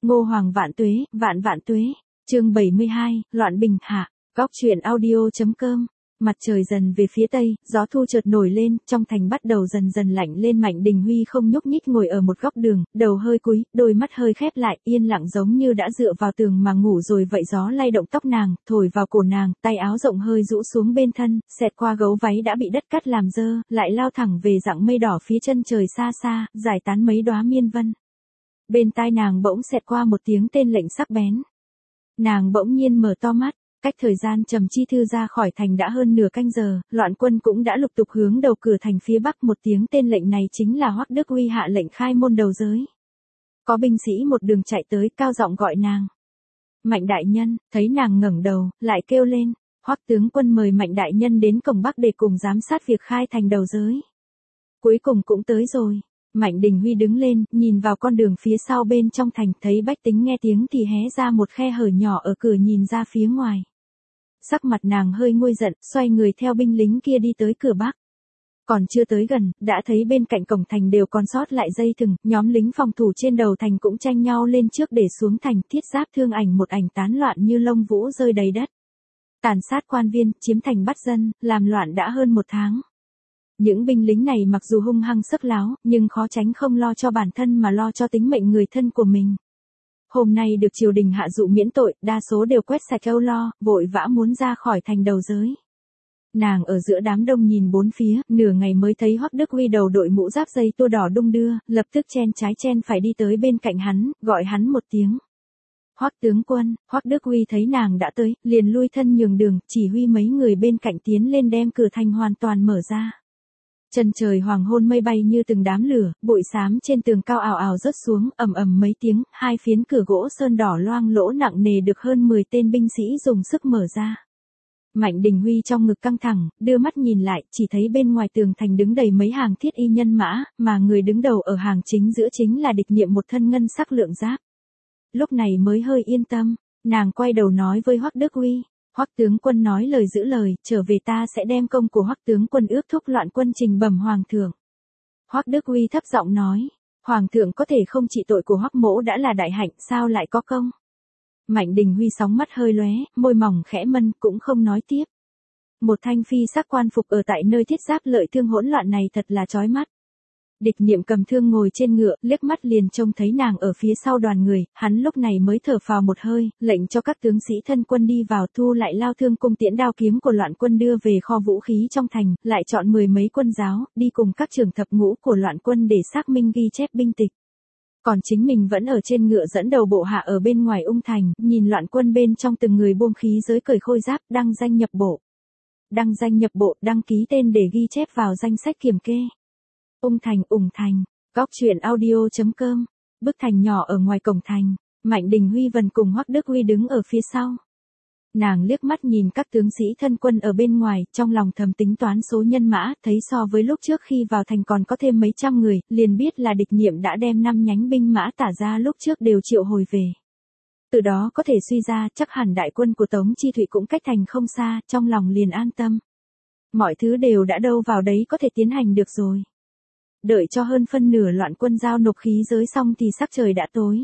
Ngô Hoàng vạn tuế, vạn vạn tuế. Chương 72, Loạn Bình Hạ. Góc truyện audio.com. Mặt trời dần về phía tây, gió thu chợt nổi lên, trong thành bắt đầu dần dần lạnh lên. Mạnh Đình Huy không nhúc nhích ngồi ở một góc đường, đầu hơi cúi, đôi mắt hơi khép lại, yên lặng giống như đã dựa vào tường mà ngủ rồi vậy. Gió lay động tóc nàng, thổi vào cổ nàng, tay áo rộng hơi rũ xuống bên thân, xẹt qua gấu váy đã bị đất cắt làm dơ, lại lao thẳng về dạng mây đỏ phía chân trời xa xa, giải tán mấy đóa miên vân. Bên tai nàng bỗng xẹt qua một tiếng tên lệnh sắc bén. Nàng bỗng nhiên mở to mắt. Cách thời gian Trầm Chi Thư ra khỏi thành đã hơn nửa canh giờ, loạn quân cũng đã lục tục hướng đầu cửa thành phía bắc. Một tiếng tên lệnh này chính là Hoắc Đức Uy hạ lệnh khai môn đầu giới. Có binh sĩ một đường chạy tới, cao giọng gọi nàng. Mạnh đại nhân, thấy nàng ngẩng đầu, lại kêu lên, Hoắc tướng quân mời Mạnh đại nhân đến cổng bắc để cùng giám sát việc khai thành đầu giới. Cuối cùng cũng tới rồi. Mạnh Đình Huy đứng lên, nhìn vào con đường phía sau bên trong thành, thấy bách tính nghe tiếng thì hé ra một khe hở nhỏ ở cửa nhìn ra phía ngoài. Sắc mặt nàng hơi nguôi giận, xoay người theo binh lính kia đi tới cửa bắc. Còn chưa tới gần, đã thấy bên cạnh cổng thành đều còn sót lại dây thừng, nhóm lính phòng thủ trên đầu thành cũng tranh nhau lên trước để xuống thành. Thiết giáp thương ảnh một ảnh tán loạn như lông vũ rơi đầy đất. Tàn sát quan viên, chiếm thành bắt dân, làm loạn đã hơn một tháng. Những binh lính này mặc dù hung hăng sức láo, nhưng khó tránh không lo cho bản thân mà lo cho tính mệnh người thân của mình. Hôm nay được triều đình hạ dụ miễn tội, đa số đều quét sạch âu lo, vội vã muốn ra khỏi thành đầu giới. Nàng ở giữa đám đông nhìn bốn phía, nửa ngày mới thấy Hoắc Đức Uy đầu đội mũ giáp dây tua đỏ đung đưa, lập tức chen trái chen phải đi tới bên cạnh hắn, gọi hắn một tiếng. Hoắc tướng quân. Hoắc Đức Uy thấy nàng đã tới, liền lui thân nhường đường, chỉ huy mấy người bên cạnh tiến lên đem cửa thành hoàn toàn mở ra. Chân trời hoàng hôn mây bay như từng đám lửa, bụi xám trên tường cao ào ào rớt xuống, ầm ầm mấy tiếng, hai phiến cửa gỗ sơn đỏ loang lỗ nặng nề được hơn 10 tên binh sĩ dùng sức mở ra. Mạnh Đình Huy trong ngực căng thẳng, đưa mắt nhìn lại, chỉ thấy bên ngoài tường thành đứng đầy mấy hàng thiết y nhân mã, mà người đứng đầu ở hàng chính giữa chính là Địch Niệm một thân ngân sắc lượng giáp. Lúc này mới hơi yên tâm, nàng quay đầu nói với Hoắc Đức Uy. Hoắc tướng quân nói lời giữ lời, trở về ta sẽ đem công của Hoắc tướng quân ước thúc loạn quân trình bẩm hoàng thượng. Hoắc Đức Uy thấp giọng nói, hoàng thượng có thể không trị tội của Hoắc mỗ đã là đại hạnh, sao lại có công? Mạnh Đình Huy sóng mắt hơi lóe, môi mỏng khẽ mân, cũng không nói tiếp. Một thanh phi sắc quan phục ở tại nơi thiết giáp lợi thương hỗn loạn này thật là chói mắt. Địch Niệm cầm thương ngồi trên ngựa, liếc mắt liền trông thấy nàng ở phía sau đoàn người, hắn lúc này mới thở phào một hơi, lệnh cho các tướng sĩ thân quân đi vào thu lại lao thương cung tiễn đao kiếm của loạn quân đưa về kho vũ khí trong thành, lại chọn 10 mấy quân giáo, đi cùng các trưởng thập ngũ của loạn quân để xác minh ghi chép binh tịch. Còn chính mình vẫn ở trên ngựa dẫn đầu bộ hạ ở bên ngoài ung thành, nhìn loạn quân bên trong từng người buông khí giới cởi khôi giáp, đăng danh nhập bộ. Đăng danh nhập bộ, đăng ký tên để ghi chép vào danh sách kiểm kê. Ung thành, góc truyện audio.com. Bức thành nhỏ ở ngoài cổng thành, Mạnh Đình Huy vần cùng Hoắc Đức Uy đứng ở phía sau. Nàng liếc mắt nhìn các tướng sĩ thân quân ở bên ngoài, trong lòng thầm tính toán số nhân mã, thấy so với lúc trước khi vào thành còn có thêm mấy trăm người, liền biết là Địch Niệm đã đem 5 nhánh binh mã tả ra lúc trước đều triệu hồi về. Từ đó có thể suy ra chắc hẳn đại quân của Tống Chi Thụy cũng cách thành không xa, trong lòng liền an tâm. Mọi thứ đều đã đâu vào đấy có thể tiến hành được rồi. Đợi cho hơn phân nửa loạn quân giao nộp khí giới xong thì sắc trời đã tối.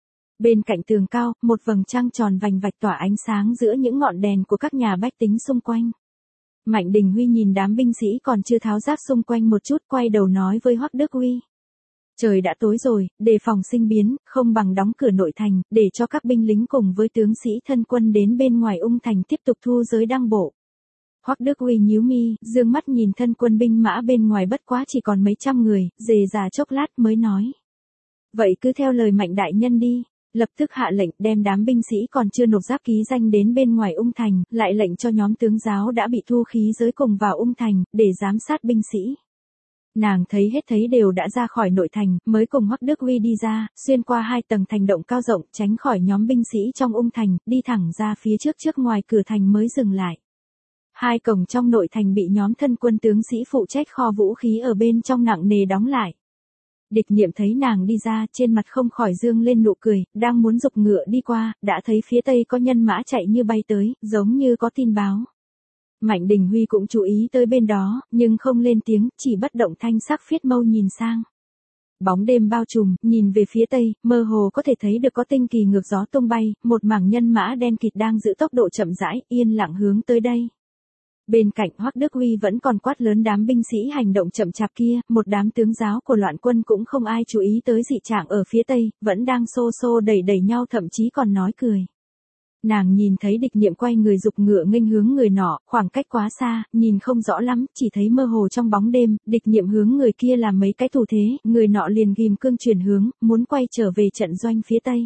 Bên cạnh tường cao, một vầng trăng tròn vành vạch tỏa ánh sáng giữa những ngọn đèn của các nhà bách tính xung quanh. Mạnh Đình Huy nhìn đám binh sĩ còn chưa tháo giáp xung quanh một chút, quay đầu nói với Hoắc Đức Uy. Trời đã tối rồi, đề phòng sinh biến, không bằng đóng cửa nội thành, để cho các binh lính cùng với tướng sĩ thân quân đến bên ngoài ung thành tiếp tục thu giới đăng bộ. Hoắc Đức Uy nhíu mi, dương mắt nhìn thân quân binh mã bên ngoài bất quá chỉ còn mấy trăm người, dề dà chốc lát mới nói. Vậy cứ theo lời Mạnh đại nhân đi, lập tức hạ lệnh đem đám binh sĩ còn chưa nộp giáp ký danh đến bên ngoài ung thành, lại lệnh cho nhóm tướng giáo đã bị thu khí giới cùng vào ung thành, để giám sát binh sĩ. Nàng thấy hết thấy đều đã ra khỏi nội thành, mới cùng Hoắc Đức Uy đi ra, xuyên qua 2 tầng thành động cao rộng, tránh khỏi nhóm binh sĩ trong ung thành, đi thẳng ra phía trước ngoài cửa thành mới dừng lại. 2 cổng trong nội thành bị nhóm thân quân tướng sĩ phụ trách kho vũ khí ở bên trong nặng nề đóng lại. Địch Niệm thấy nàng đi ra, trên mặt không khỏi dương lên nụ cười, đang muốn giục ngựa đi qua, đã thấy phía tây có nhân mã chạy như bay tới, giống như có tin báo. Mạnh Đình Huy cũng chú ý tới bên đó, nhưng không lên tiếng, chỉ bất động thanh sắc phiết mâu nhìn sang. Bóng đêm bao trùm, nhìn về phía tây, mơ hồ có thể thấy được có tinh kỳ ngược gió tung bay, một mảng nhân mã đen kịt đang giữ tốc độ chậm rãi, yên lặng hướng tới đây. Bên cạnh Hoắc Đức Huy vẫn còn quát lớn đám binh sĩ hành động chậm chạp kia, một đám tướng giáo của loạn quân cũng không ai chú ý tới dị trạng ở phía tây, vẫn đang xô xô đẩy đẩy nhau, thậm chí còn nói cười. Nàng nhìn thấy địch niệm quay người giục ngựa nghênh hướng người nọ, khoảng cách quá xa, nhìn không rõ lắm, chỉ thấy mơ hồ trong bóng đêm, địch niệm hướng người kia làm mấy cái thủ thế, người nọ liền ghim cương chuyển hướng, muốn quay trở về trận doanh phía tây.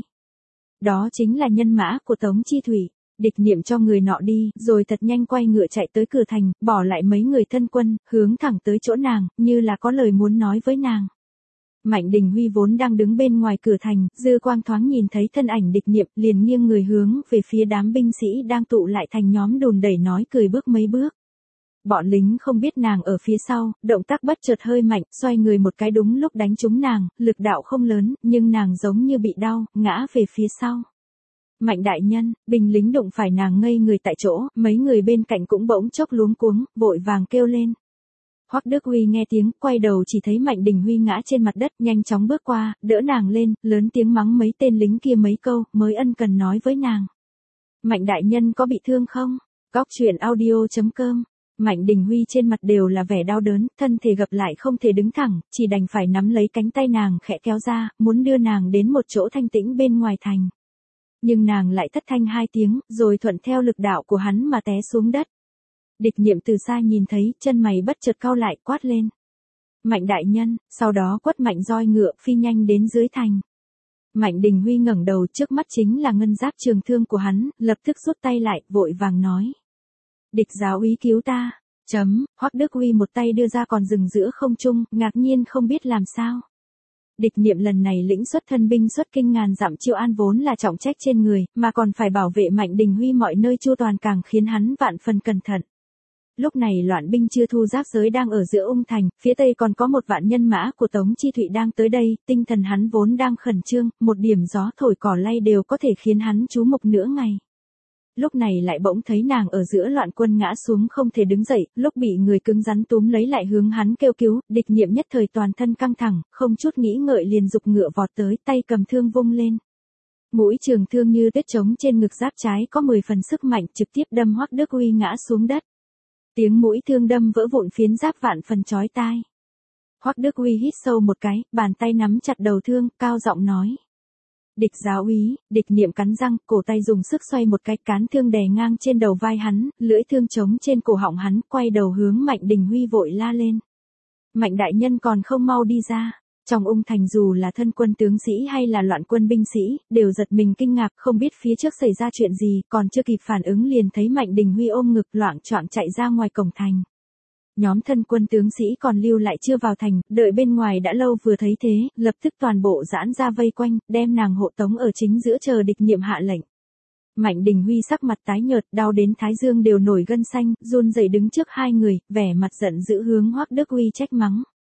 Đó chính là nhân mã của Tống Chi Thủy. Địch niệm cho người nọ đi, rồi thật nhanh quay ngựa chạy tới cửa thành, bỏ lại mấy người thân quân, hướng thẳng tới chỗ nàng, như là có lời muốn nói với nàng. Mạnh Đình Huy vốn đang đứng bên ngoài cửa thành, dư quang thoáng nhìn thấy thân ảnh địch niệm, liền nghiêng người hướng về phía đám binh sĩ đang tụ lại thành nhóm đùn đẩy nói cười bước mấy bước. Bọn lính không biết nàng ở phía sau, động tác bất chợt hơi mạnh, xoay người một cái đúng lúc đánh trúng nàng, lực đạo không lớn, nhưng nàng giống như bị đau, ngã về phía sau. Mạnh đại nhân, binh lính đụng phải nàng ngây người tại chỗ, mấy người bên cạnh cũng bỗng chốc luống cuống, vội vàng kêu lên. Hoắc Đức Huy nghe tiếng, quay đầu chỉ thấy Mạnh Đình Huy ngã trên mặt đất, nhanh chóng bước qua, đỡ nàng lên, lớn tiếng mắng mấy tên lính kia mấy câu, mới ân cần nói với nàng. Mạnh đại nhân có bị thương không? Góc truyện audio.com. Mạnh Đình Huy trên mặt đều là vẻ đau đớn, thân thể gập lại không thể đứng thẳng, chỉ đành phải nắm lấy cánh tay nàng khẽ kéo ra, muốn đưa nàng đến một chỗ thanh tĩnh bên ngoài thành. Nhưng nàng lại thất thanh hai tiếng, rồi thuận theo lực đạo của hắn mà té xuống đất. Địch niệm từ xa nhìn thấy, chân mày bất chợt cau lại, quát lên. Mạnh đại nhân, sau đó quất mạnh roi ngựa, phi nhanh đến dưới thành. Mạnh Đình Huy ngẩng đầu, trước mắt chính là ngân giáp trường thương của hắn, lập tức rút tay lại, vội vàng nói. Địch giáo úy cứu ta. Hoắc Đức Huy một tay đưa ra còn dừng giữa không trung, ngạc nhiên không biết làm sao. Địch niệm lần này lĩnh xuất thân binh xuất kinh ngàn dặm Triệu An vốn là trọng trách trên người, mà còn phải bảo vệ Mạnh Đình Huy mọi nơi chu toàn càng khiến hắn vạn phần cẩn thận. Lúc này loạn binh chưa thu giáp giới đang ở giữa Ung Thành, phía tây còn có một vạn nhân mã của Tống Chi Thụy đang tới đây, tinh thần hắn vốn đang khẩn trương, một điểm gió thổi cỏ lay đều có thể khiến hắn chú mục nửa ngày. Lúc này lại bỗng thấy nàng ở giữa loạn quân ngã xuống không thể đứng dậy, lúc bị người cứng rắn túm lấy lại hướng hắn kêu cứu, địch niệm nhất thời toàn thân căng thẳng, không chút nghĩ ngợi liền giục ngựa vọt tới, tay cầm thương vung lên. Mũi trường thương như tuyết trống trên ngực giáp trái có 10 phần sức mạnh, trực tiếp đâm Hoắc Đức Huy ngã xuống đất. Tiếng mũi thương đâm vỡ vụn phiến giáp vạn phần chói tai. Hoắc Đức Huy hít sâu một cái, bàn tay nắm chặt đầu thương, cao giọng nói. Địch giáo úy, địch niệm cắn răng, cổ tay dùng sức xoay một cái, cán thương đè ngang trên đầu vai hắn, lưỡi thương trống trên cổ họng hắn, quay đầu hướng Mạnh Đình Huy vội la lên. Mạnh đại nhân còn không mau đi ra. Trong Ung Thành dù là thân quân tướng sĩ hay là loạn quân binh sĩ, đều giật mình kinh ngạc, không biết phía trước xảy ra chuyện gì, còn chưa kịp phản ứng liền thấy Mạnh Đình Huy ôm ngực loạng choạng chạy ra ngoài cổng thành. Nhóm thân quân tướng sĩ còn lưu lại chưa vào thành, đợi bên ngoài đã lâu vừa thấy thế, lập tức toàn bộ giãn ra vây quanh, đem nàng hộ tống ở chính giữa chờ địch niệm hạ lệnh. Mạnh Đình Huy sắc mặt tái nhợt, đau đến thái dương đều nổi gân xanh, run rẩy đứng trước hai người, vẻ mặt giận dữ hướng Hoắc Đức Huy trách mắng.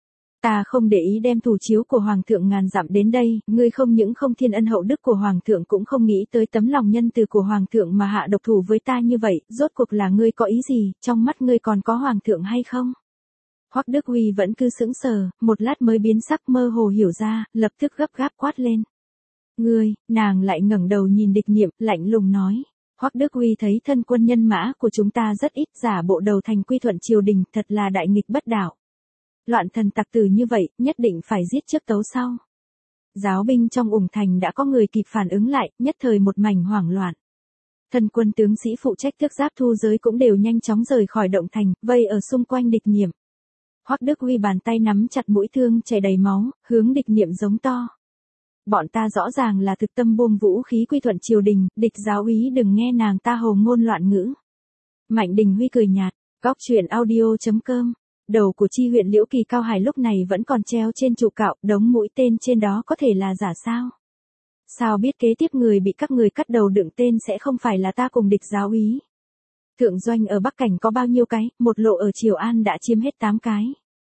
Ta không để ý đem thủ chiếu của Hoàng thượng ngàn dặm đến đây, ngươi không những không thiên ân hậu đức của Hoàng thượng cũng không nghĩ tới tấm lòng nhân từ của Hoàng thượng mà hạ độc thủ với ta như vậy, rốt cuộc là ngươi có ý gì, trong mắt ngươi còn có Hoàng thượng hay không? Hoắc Đức Huy vẫn cứ sững sờ, một lát mới biến sắc mơ hồ hiểu ra, lập tức gấp gáp quát lên. Ngươi, nàng lại ngẩng đầu nhìn địch niệm, lạnh lùng nói. Hoắc Đức Huy thấy thân quân nhân mã của chúng ta rất ít, giả bộ đầu thành quy thuận triều đình, thật là đại nghịch bất đạo. Loạn thần tặc tử như vậy, nhất định phải giết trước tấu sau. Giáo binh trong Ung Thành đã có người kịp phản ứng lại, nhất thời một mảnh hoảng loạn. Thân quân tướng sĩ phụ trách tước giáp thu giới cũng đều nhanh chóng rời khỏi động thành, vây ở xung quanh địch niệm. Hoắc Đức Huy bàn tay nắm chặt mũi thương chảy đầy máu, hướng địch niệm giống to. Bọn ta rõ ràng là thực tâm buông vũ khí quy thuận triều đình, địch giáo úy đừng nghe nàng ta hồ ngôn loạn ngữ. Mạnh Đình Huy cười nhạt, góc truyện audio.com. Đầu của chi huyện Liễu Kỳ Cao Hải lúc này vẫn còn treo trên trụ cạo, đống mũi tên trên đó có thể là giả sao? Sao biết kế tiếp người bị các người cắt đầu đựng tên sẽ không phải là ta cùng địch giáo úy? Thượng doanh ở Bắc Cảnh có bao nhiêu cái, một lộ ở Triều An đã chiếm hết 8 cái.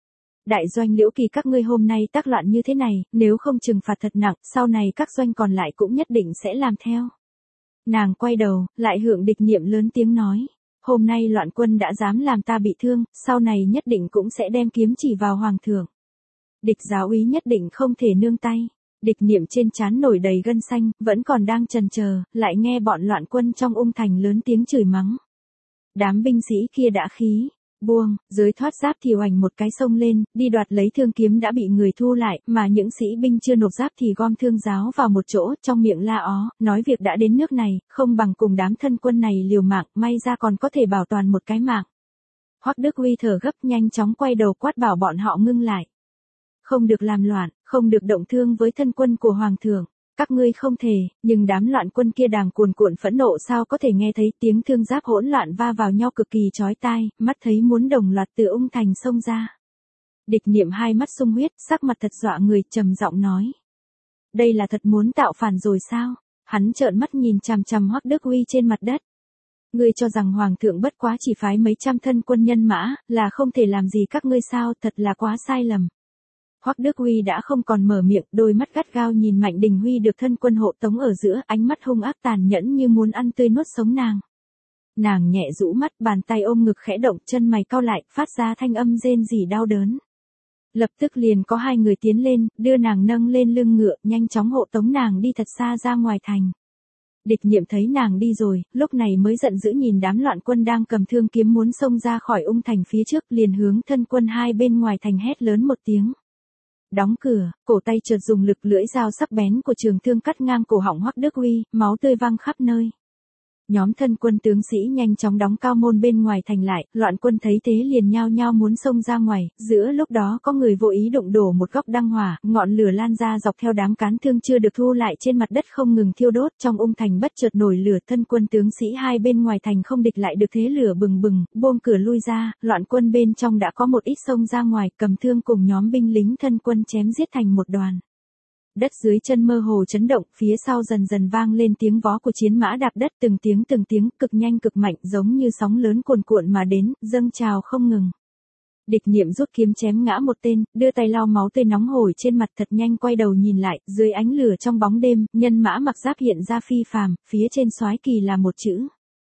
Đại doanh Liễu Kỳ các ngươi hôm nay tác loạn như thế này, nếu không trừng phạt thật nặng, sau này các doanh còn lại cũng nhất định sẽ làm theo. Nàng quay đầu, lại hưởng địch niệm lớn tiếng nói. Hôm nay loạn quân đã dám làm ta bị thương, sau này nhất định cũng sẽ đem kiếm chỉ vào Hoàng thượng. Địch giáo úy nhất định không thể nương tay. Địch Niệm trên trán nổi đầy gân xanh, vẫn còn đang chần chờ, lại nghe bọn loạn quân trong ung thành lớn tiếng chửi mắng. Đám binh sĩ kia đã khí buông, giới thoát giáp thì oành một cái xông lên, đi đoạt lấy thương kiếm đã bị người thu lại, mà những sĩ binh chưa nộp giáp thì gom thương giáo vào một chỗ, trong miệng la ó, nói việc đã đến nước này, không bằng cùng đám thân quân này liều mạng, may ra còn có thể bảo toàn một cái mạng. Hoắc Đức Uy thở gấp nhanh chóng quay đầu quát bảo bọn họ ngưng lại. Không được làm loạn, không được động thương với thân quân của Hoàng thượng. Các ngươi không thể, nhưng đám loạn quân kia đang cuồn cuộn phẫn nộ sao có thể nghe thấy tiếng thương giáp hỗn loạn va vào nhau cực kỳ chói tai, mắt thấy muốn đồng loạt từ ung thành xông ra. Địch Niệm hai mắt sung huyết, sắc mặt thật dọa người, trầm giọng nói. Đây là thật muốn tạo phản rồi sao? Hắn trợn mắt nhìn chằm chằm Hoắc Đức Uy trên mặt đất. Ngươi cho rằng Hoàng thượng bất quá chỉ phái mấy trăm thân quân nhân mã, là không thể làm gì các ngươi sao, thật là quá sai lầm. Hoắc Đức Uy đã không còn mở miệng, đôi mắt gắt gao nhìn Mạnh Đình Huy được thân quân hộ tống ở giữa, ánh mắt hung ác tàn nhẫn như muốn ăn tươi nuốt sống nàng. Nàng nhẹ rũ mắt, bàn tay ôm ngực khẽ động, chân mày cau lại, phát ra thanh âm rên rỉ đau đớn. Lập tức liền có hai người tiến lên, đưa nàng nâng lên lưng ngựa, nhanh chóng hộ tống nàng đi thật xa ra ngoài thành. Địch Niệm thấy nàng đi rồi, lúc này mới giận dữ nhìn đám loạn quân đang cầm thương kiếm muốn xông ra khỏi ung thành phía trước, liền hướng thân quân hai bên ngoài thành hét lớn một tiếng. Đóng cửa, cổ tay chợt dùng lực, lưỡi dao sắc bén của trường thương cắt ngang cổ họng Hoắc Đức Uy, máu tươi văng khắp nơi. Nhóm thân quân tướng sĩ nhanh chóng đóng cao môn bên ngoài thành lại, loạn quân thấy thế liền nhao nhao muốn xông ra ngoài, giữa lúc đó có người vô ý đụng đổ một góc đăng hỏa, ngọn lửa lan ra dọc theo đám cán thương chưa được thu lại trên mặt đất không ngừng thiêu đốt, trong ung thành bất chợt nổi lửa, thân quân tướng sĩ hai bên ngoài thành không địch lại được thế lửa bừng bừng, buông cửa lui ra, loạn quân bên trong đã có một ít xông ra ngoài, cầm thương cùng nhóm binh lính thân quân chém giết thành một đoàn. Đất dưới chân mơ hồ chấn động, phía sau dần dần vang lên tiếng vó của chiến mã đạp đất, từng tiếng, cực nhanh cực mạnh, giống như sóng lớn cuồn cuộn mà đến, dâng trào không ngừng. Địch Niệm rút kiếm chém ngã một tên, đưa tay lau máu tươi nóng hổi trên mặt, thật nhanh quay đầu nhìn lại, dưới ánh lửa trong bóng đêm, nhân mã mặc giáp hiện ra phi phàm, phía trên soái kỳ là một chữ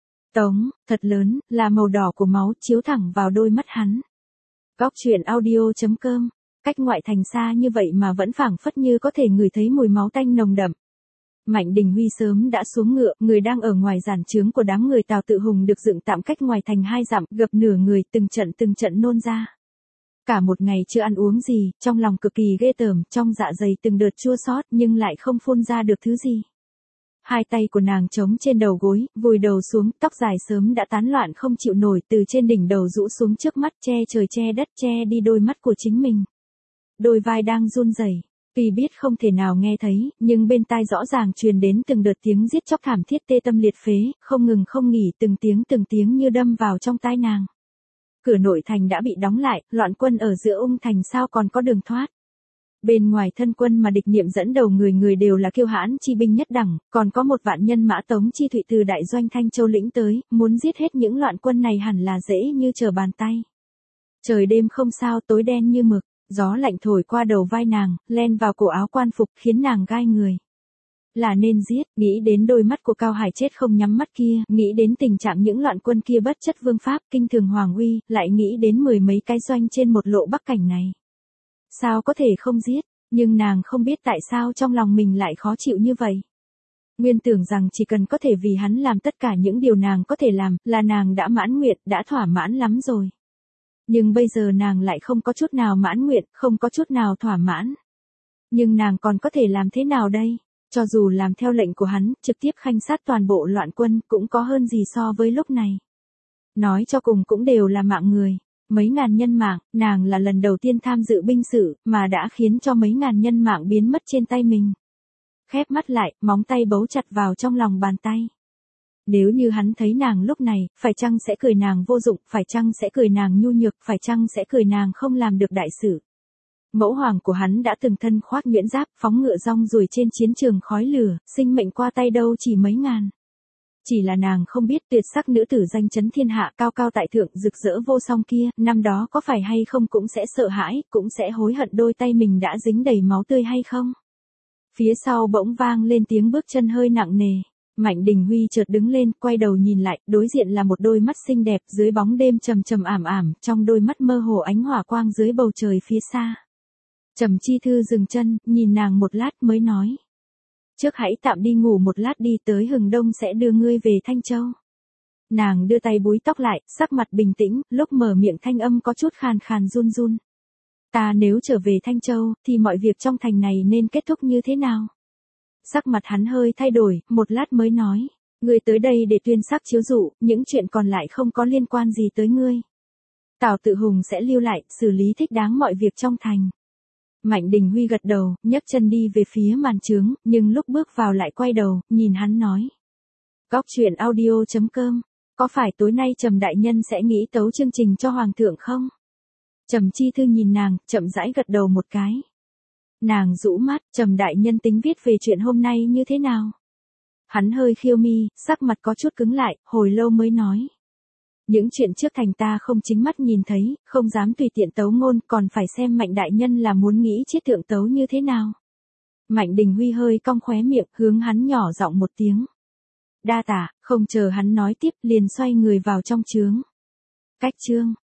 Tống, thật lớn, là màu đỏ của máu, chiếu thẳng vào đôi mắt hắn. Góc truyện audio.com. Cách ngoại thành xa như vậy mà vẫn phảng phất như có thể ngửi thấy mùi máu tanh nồng đậm. Mạnh Đình Huy sớm đã xuống ngựa, người đang ở ngoài giản trướng của đám người Tào Tự Hùng được dựng tạm cách ngoài thành 2 dặm, gập nửa người, từng trận nôn ra. Cả một ngày chưa ăn uống gì, trong lòng cực kỳ ghê tởm, trong dạ dày từng đợt chua xót nhưng lại không phun ra được thứ gì. Hai tay của nàng chống trên đầu gối, vùi đầu xuống, tóc dài sớm đã tán loạn không chịu nổi, từ trên đỉnh đầu rũ xuống trước mắt, che trời che đất, che đi đôi mắt của chính mình. Đôi vai đang run rẩy, tuy biết không thể nào nghe thấy, nhưng bên tai rõ ràng truyền đến từng đợt tiếng giết chóc thảm thiết tê tâm liệt phế, không ngừng không nghỉ, từng tiếng như đâm vào trong tai nàng. Cửa nội thành đã bị đóng lại, loạn quân ở giữa ung thành sao còn có đường thoát. Bên ngoài thân quân mà Địch Niệm dẫn đầu người đều là kiêu hãn chi binh nhất đẳng, còn có một vạn nhân mã Tống Chi Thụy từ đại doanh Thanh Châu lĩnh tới, muốn giết hết những loạn quân này hẳn là dễ như trở bàn tay. Trời đêm không sao, tối đen như mực. Gió lạnh thổi qua đầu vai nàng, len vào cổ áo quan phục khiến nàng gai người. Là nên giết, nghĩ đến đôi mắt của Cao Hải chết không nhắm mắt kia, nghĩ đến tình trạng những loạn quân kia bất chất vương pháp, kinh thường hoàng uy, lại nghĩ đến 10 mấy cái doanh trên một lộ bắc cảnh này. Sao có thể không giết, nhưng nàng không biết tại sao trong lòng mình lại khó chịu như vậy. Nguyên tưởng rằng chỉ cần có thể vì hắn làm tất cả những điều nàng có thể làm, là nàng đã mãn nguyện, đã thỏa mãn lắm rồi. Nhưng bây giờ nàng lại không có chút nào mãn nguyện, không có chút nào thỏa mãn. Nhưng nàng còn có thể làm thế nào đây? Cho dù làm theo lệnh của hắn, trực tiếp khanh sát toàn bộ loạn quân, cũng có hơn gì so với lúc này. Nói cho cùng cũng đều là mạng người. Mấy ngàn nhân mạng, nàng là lần đầu tiên tham dự binh sự, mà đã khiến cho mấy ngàn nhân mạng biến mất trên tay mình. Khép mắt lại, móng tay bấu chặt vào trong lòng bàn tay. Nếu như hắn thấy nàng lúc này, phải chăng sẽ cười nàng vô dụng, phải chăng sẽ cười nàng nhu nhược, phải chăng sẽ cười nàng không làm được đại sự. Mẫu hoàng của hắn đã từng thân khoác nhuyễn giáp, phóng ngựa rong ruổi trên chiến trường khói lửa, sinh mệnh qua tay đâu chỉ mấy ngàn. Chỉ là nàng không biết tuyệt sắc nữ tử danh chấn thiên hạ cao cao tại thượng rực rỡ vô song kia, năm đó có phải hay không cũng sẽ sợ hãi, cũng sẽ hối hận đôi tay mình đã dính đầy máu tươi hay không. Phía sau bỗng vang lên tiếng bước chân hơi nặng nề. Mạnh Đình Huy chợt đứng lên, quay đầu nhìn lại, đối diện là một đôi mắt xinh đẹp dưới bóng đêm trầm trầm ảm ảm, trong đôi mắt mơ hồ ánh hỏa quang dưới bầu trời phía xa. Trầm Chi Thư dừng chân, nhìn nàng một lát mới nói. Trước hãy tạm đi ngủ một lát đi, tới hừng đông sẽ đưa ngươi về Thanh Châu. Nàng đưa tay búi tóc lại, sắc mặt bình tĩnh, lúc mở miệng thanh âm có chút khàn khàn run run. Ta nếu trở về Thanh Châu, thì mọi việc trong thành này nên kết thúc như thế nào? Sắc mặt hắn hơi thay đổi, một lát mới nói. Ngươi tới đây để tuyên sắc chiếu dụ, những chuyện còn lại không có liên quan gì tới ngươi. Tào Tự Hùng sẽ lưu lại, xử lý thích đáng mọi việc trong thành. Mạnh Đình Huy gật đầu, nhấc chân đi về phía màn trướng, nhưng lúc bước vào lại quay đầu, nhìn hắn nói. Góc truyện audio.com, có phải tối nay Trầm đại nhân sẽ nghĩ tấu chương trình cho Hoàng thượng không? Trầm Chi Thư nhìn nàng, chậm rãi gật đầu một cái. Nàng rũ mắt, Trầm đại nhân tính viết về chuyện hôm nay như thế nào? Hắn hơi khiêu mi, sắc mặt có chút cứng lại, hồi lâu mới nói. Những chuyện trước thành ta không chính mắt nhìn thấy, không dám tùy tiện tấu ngôn, còn phải xem Mạnh đại nhân là muốn nghĩ chiết thượng tấu như thế nào. Mạnh Đình Huy hơi cong khóe miệng, hướng hắn nhỏ giọng một tiếng. Đa tạ, không chờ hắn nói tiếp, liền xoay người vào trong trướng. Cách chương